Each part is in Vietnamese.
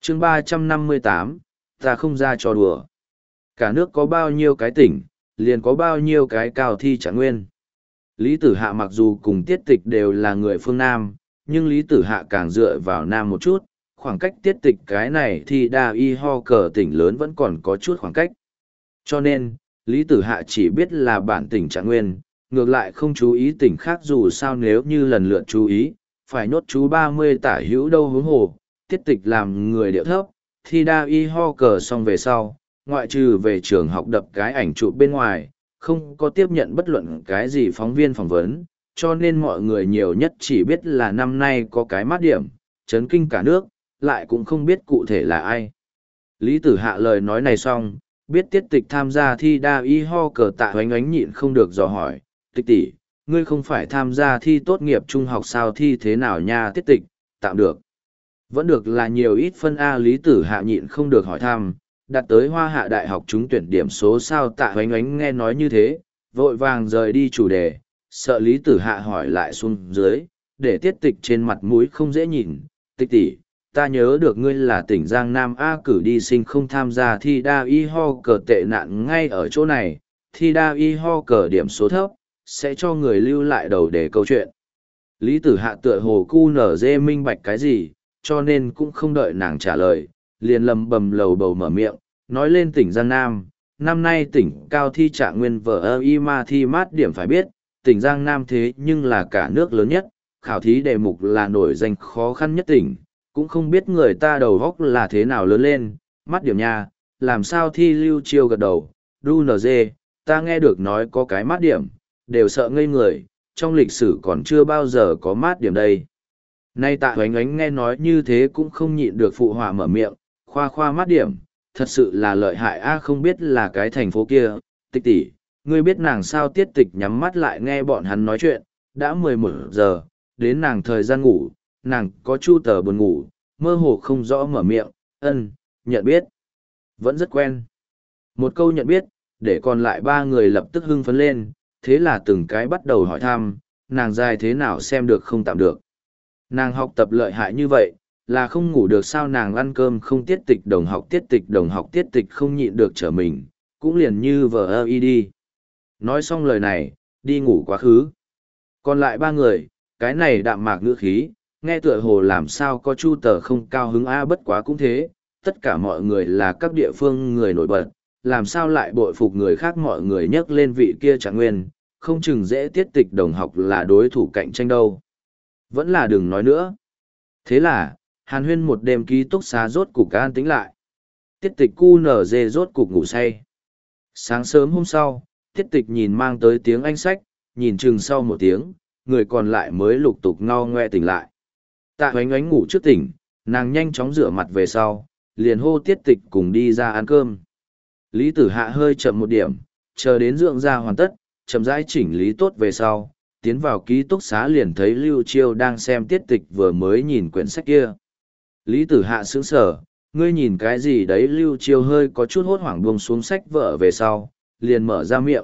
chương 358, ta không ra trò đùa. Cả nước có bao nhiêu cái tỉnh, liền có bao nhiêu cái cao thi trạng nguyên. Lý Tử Hạ mặc dù cùng Tiết Tịch đều là người phương Nam, nhưng Lý Tử Hạ càng dựa vào Nam một chút, khoảng cách Tiết Tịch cái này thì đa y ho cờ tỉnh lớn vẫn còn có chút khoảng cách. Cho nên, Lý Tử Hạ chỉ biết là bản tỉnh trạng nguyên, ngược lại không chú ý tỉnh khác dù sao nếu như lần lượt chú ý, phải nhốt chú 30 tả hữu đâu hướng hồ, Tiết Tịch làm người điệu thấp, thì đa y ho cờ xong về sau, ngoại trừ về trường học đập cái ảnh chụp bên ngoài, không có tiếp nhận bất luận cái gì phóng viên phỏng vấn, cho nên mọi người nhiều nhất chỉ biết là năm nay có cái mát điểm, chấn kinh cả nước, lại cũng không biết cụ thể là ai. Lý Tử Hạ lời nói này xong, biết Tiết Tịch tham gia thi đa y ho cờ Tạ Hoánh Ánh nhịn không được dò hỏi, Tịch tỷ, ngươi không phải tham gia thi tốt nghiệp trung học sao, thi thế nào nha? Tiết Tịch, tạm được. Vẫn được là nhiều ít phân A. Lý Tử Hạ nhịn không được hỏi thăm, đặt tới Hoa Hạ Đại học trúng tuyển điểm số sao? Tạ Hoánh Ánh nghe nói như thế, vội vàng rời đi chủ đề, sợ Lý Tử Hạ hỏi lại xuống dưới, để Tiết Tịch trên mặt mũi không dễ nhìn. Tịch tỷ, ta nhớ được ngươi là tỉnh Giang Nam A, cử đi sinh không tham gia thi đa y ho cờ tệ nạn ngay ở chỗ này, thi đa y ho cờ điểm số thấp, sẽ cho người lưu lại đầu để câu chuyện. Lý Tử Hạ tựa hồ cu nở dê minh bạch cái gì, cho nên cũng không đợi nàng trả lời, liền lầm bầm lầu bầu mở miệng, nói lên tỉnh Giang Nam. Năm nay tỉnh cao thi trạng nguyên vở y ma thi mát điểm phải biết, tỉnh Giang Nam thế nhưng là cả nước lớn nhất, khảo thí đề mục là nổi danh khó khăn nhất tỉnh, cũng không biết người ta đầu góc là thế nào lớn lên, mát điểm nha, làm sao thi Lưu Chiêu gật đầu, đu nở dê, ta nghe được nói có cái mát điểm, đều sợ ngây người, trong lịch sử còn chưa bao giờ có mát điểm đây. Nay Tạ Hoánh Ánh nghe nói như thế cũng không nhịn được phụ họa mở miệng, khoa khoa mát điểm, thật sự là lợi hại a, không biết là cái thành phố kia. Tịch tỷ, ngươi biết nàng sao? Tiết Tịch nhắm mắt lại nghe bọn hắn nói chuyện, đã 11 giờ, đến nàng thời gian ngủ, nàng có chu tờ buồn ngủ, mơ hồ không rõ mở miệng, nhận biết, vẫn rất quen. Một câu nhận biết, để còn lại ba người lập tức hưng phấn lên, thế là từng cái bắt đầu hỏi thăm, nàng dài thế nào xem được không tạm được. Nàng học tập lợi hại như vậy, là không ngủ được sao? Nàng ăn cơm không? Tiết Tịch đồng học, Tiết Tịch đồng học, Tiết Tịch không nhịn được trở mình, cũng liền như vờ đi. Nói xong lời này, đi ngủ quá khứ. Còn lại ba người, cái này đạm mạc ngữ khí, nghe tựa hồ làm sao có chu tờ không cao hứng a, bất quá cũng thế, tất cả mọi người là các địa phương người nổi bật, làm sao lại bội phục người khác? Mọi người nhắc lên vị kia trạng nguyên, không chừng dễ Tiết Tịch đồng học là đối thủ cạnh tranh đâu. Vẫn là đừng nói nữa. Thế là, hàn huyên một đêm ký túc xá rốt cục an tĩnh lại. Tiết Tịch cu nở dê rốt cục ngủ say. Sáng sớm hôm sau, Tiết Tịch nhìn mang tới tiếng Anh sách, nhìn chừng sau một tiếng, người còn lại mới lục tục ngao ngoe tỉnh lại. Tạ Hoánh Ánh ngủ trước tỉnh, nàng nhanh chóng rửa mặt về sau, liền hô Tiết Tịch cùng đi ra ăn cơm. Lý Tử Hạ hơi chậm một điểm, chờ đến dưỡng ra hoàn tất, chậm rãi chỉnh lý tốt về sau, tiến vào ký túc xá liền thấy Lưu Chiêu đang xem Tiết Tịch vừa mới nhìn quyển sách kia. Lý Tử Hạ sững sờ, ngươi nhìn cái gì đấy? Lưu Chiêu hơi có chút hốt hoảng buông xuống sách vở về sau, liền mở ra miệng,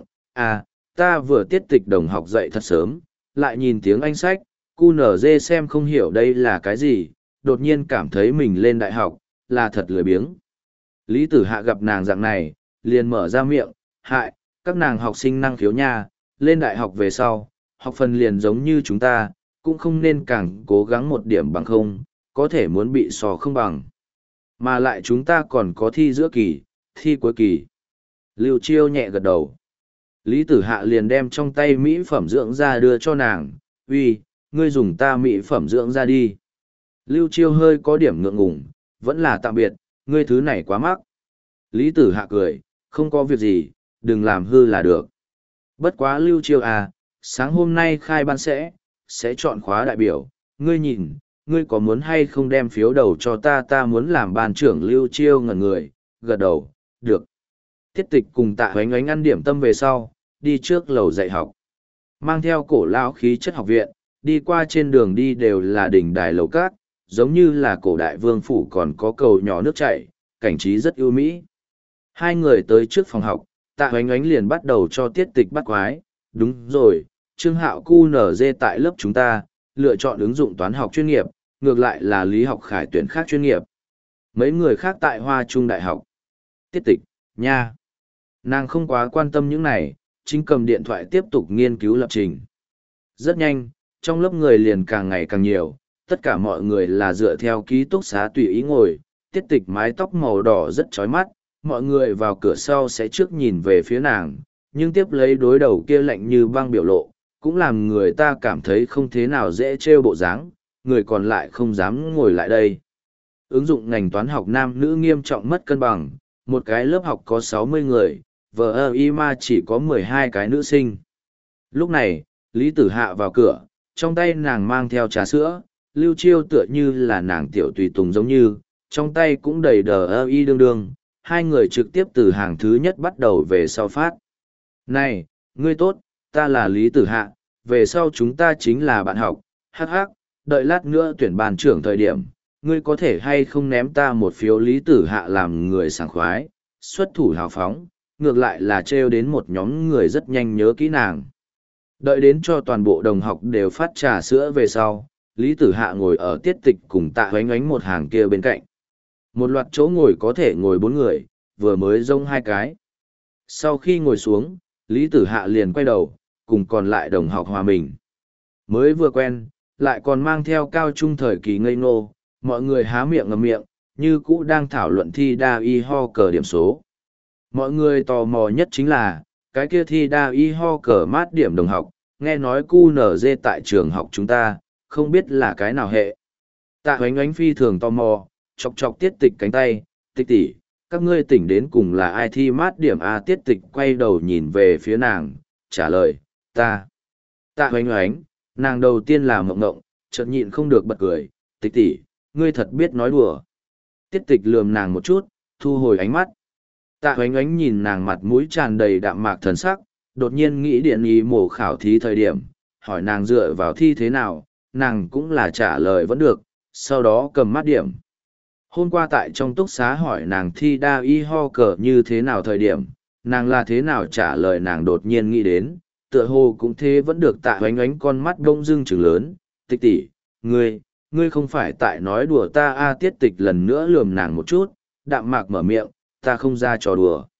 ta vừa Tiết Tịch đồng học dậy thật sớm, lại nhìn tiếng Anh sách, QNZ xem không hiểu đây là cái gì, đột nhiên cảm thấy mình lên đại học, là thật lười biếng. Lý Tử Hạ gặp nàng dạng này, liền mở ra miệng, các nàng học sinh năng khiếu nha, lên đại học về sau, học phần liền giống như chúng ta, cũng không nên càng cố gắng một điểm bằng không, có thể muốn bị sò không bằng. Mà lại chúng ta còn có thi giữa kỳ, thi cuối kỳ. Lưu Chiêu nhẹ gật đầu. Lý Tử Hạ liền đem trong tay mỹ phẩm dưỡng da đưa cho nàng, uy, ngươi dùng ta mỹ phẩm dưỡng da đi. Lưu Chiêu hơi có điểm ngượng ngùng, vẫn là tạm biệt, ngươi thứ này quá mắc. Lý Tử Hạ cười, không có việc gì, đừng làm hư là được. Bất quá Lưu Chiêu sáng hôm nay khai ban sẽ chọn khóa đại biểu, ngươi nhìn, ngươi có muốn hay không đem phiếu đầu cho ta muốn làm ban trưởng. Lưu Chiêu ngẩn người, gật đầu, được. Tiết Tịch cùng Tạ Hoánh Ánh ăn điểm tâm về sau, đi trước lầu dạy học. Mang theo cổ lão khí chất học viện, đi qua trên đường đi đều là đỉnh đài lầu cát, giống như là cổ đại vương phủ còn có cầu nhỏ nước chảy, cảnh trí rất ưu mỹ. Hai người tới trước phòng học, Tạ Hoánh Ánh liền bắt đầu cho Tiết Tịch bắt quái, đúng rồi, Trương Hạo QNZ tại lớp chúng ta, lựa chọn ứng dụng toán học chuyên nghiệp, ngược lại là lý học khải tuyển khác chuyên nghiệp. Mấy người khác tại Hoa Trung Đại học. Tiết tịch, nha. Nàng không quá quan tâm những này, chính cầm điện thoại tiếp tục nghiên cứu lập trình. Rất nhanh, trong lớp người liền càng ngày càng nhiều, tất cả mọi người là dựa theo ký túc xá tùy ý ngồi, tiết tịch mái tóc màu đỏ rất chói mắt, mọi người vào cửa sau sẽ trước nhìn về phía nàng, nhưng tiếp lấy đối đầu kia lạnh như băng biểu lộ, cũng làm người ta cảm thấy không thế nào dễ trêu bộ dáng, người còn lại không dám ngồi lại đây. Ứng dụng ngành toán học nam nữ nghiêm trọng mất cân bằng, một cái lớp học có 60 người, vờ mà chỉ có 12 cái nữ sinh. Lúc này, Lý Tử Hạ vào cửa, trong tay nàng mang theo trà sữa, Lưu Chiêu tựa như là nàng tiểu tùy tùng giống như, trong tay cũng đầy đờ đương đương, hai người trực tiếp từ hàng thứ nhất bắt đầu về sau phát. Này, ngươi tốt, ta là Lý Tử Hạ, về sau chúng ta chính là bạn học, hắc hắc, đợi lát nữa tuyển bàn trưởng thời điểm, ngươi có thể hay không ném ta một phiếu Lý Tử Hạ làm người sảng khoái, xuất thủ hào phóng, ngược lại là trêu đến một nhóm người rất nhanh nhớ kỹ nàng. Đợi đến cho toàn bộ đồng học đều phát trà sữa về sau, Lý Tử Hạ ngồi ở tiết tịch cùng Tạ Hoánh Ánh một hàng kia bên cạnh. Một loạt chỗ ngồi có thể ngồi 4 người, vừa mới rông 2 cái. Sau khi ngồi xuống, Lý Tử Hạ liền quay đầu, cùng còn lại đồng học hòa mình. Mới vừa quen, lại còn mang theo cao trung thời kỳ ngây ngô, mọi người há miệng ngậm miệng, như cũ đang thảo luận thi đa y ho cờ điểm số. Mọi người tò mò nhất chính là, cái kia thi đa y ho cờ mát điểm đồng học, nghe nói QNZ tại trường học chúng ta, không biết là cái nào hệ. Tạ Hoánh Ánh phi thường tò mò, chọc chọc tiết tịch cánh tay, tịch tỷ, các ngươi tỉnh đến cùng là ai thi mát điểm A. Tiết tịch quay đầu nhìn về phía nàng, trả lời, ta. Tạ Hoánh Ánh, nàng đầu tiên là mộng ngộng, chợt nhịn không được bật cười, tịch tỷ, ngươi thật biết nói đùa. Tiết tịch lườm nàng một chút, thu hồi ánh mắt. Tạ Hoánh Ánh nhìn nàng mặt mũi tràn đầy đạm mạc thần sắc, đột nhiên nghĩ điện ý mổ khảo thí thời điểm, hỏi nàng dựa vào thi thế nào, nàng cũng là trả lời vẫn được, sau đó cầm mát điểm. Hôm qua tại trong túc xá hỏi nàng thi đa y ho cờ như thế nào thời điểm, nàng là thế nào trả lời, nàng đột nhiên nghĩ đến, tựa hồ cũng thế vẫn được. Tạ Hoánh Ánh con mắt đông dưng trừng lớn, tịch tỷ, ngươi không phải tại nói đùa ta a. Tiết tịch lần nữa lườm nàng một chút, đạm mạc mở miệng, ta không ra trò đùa.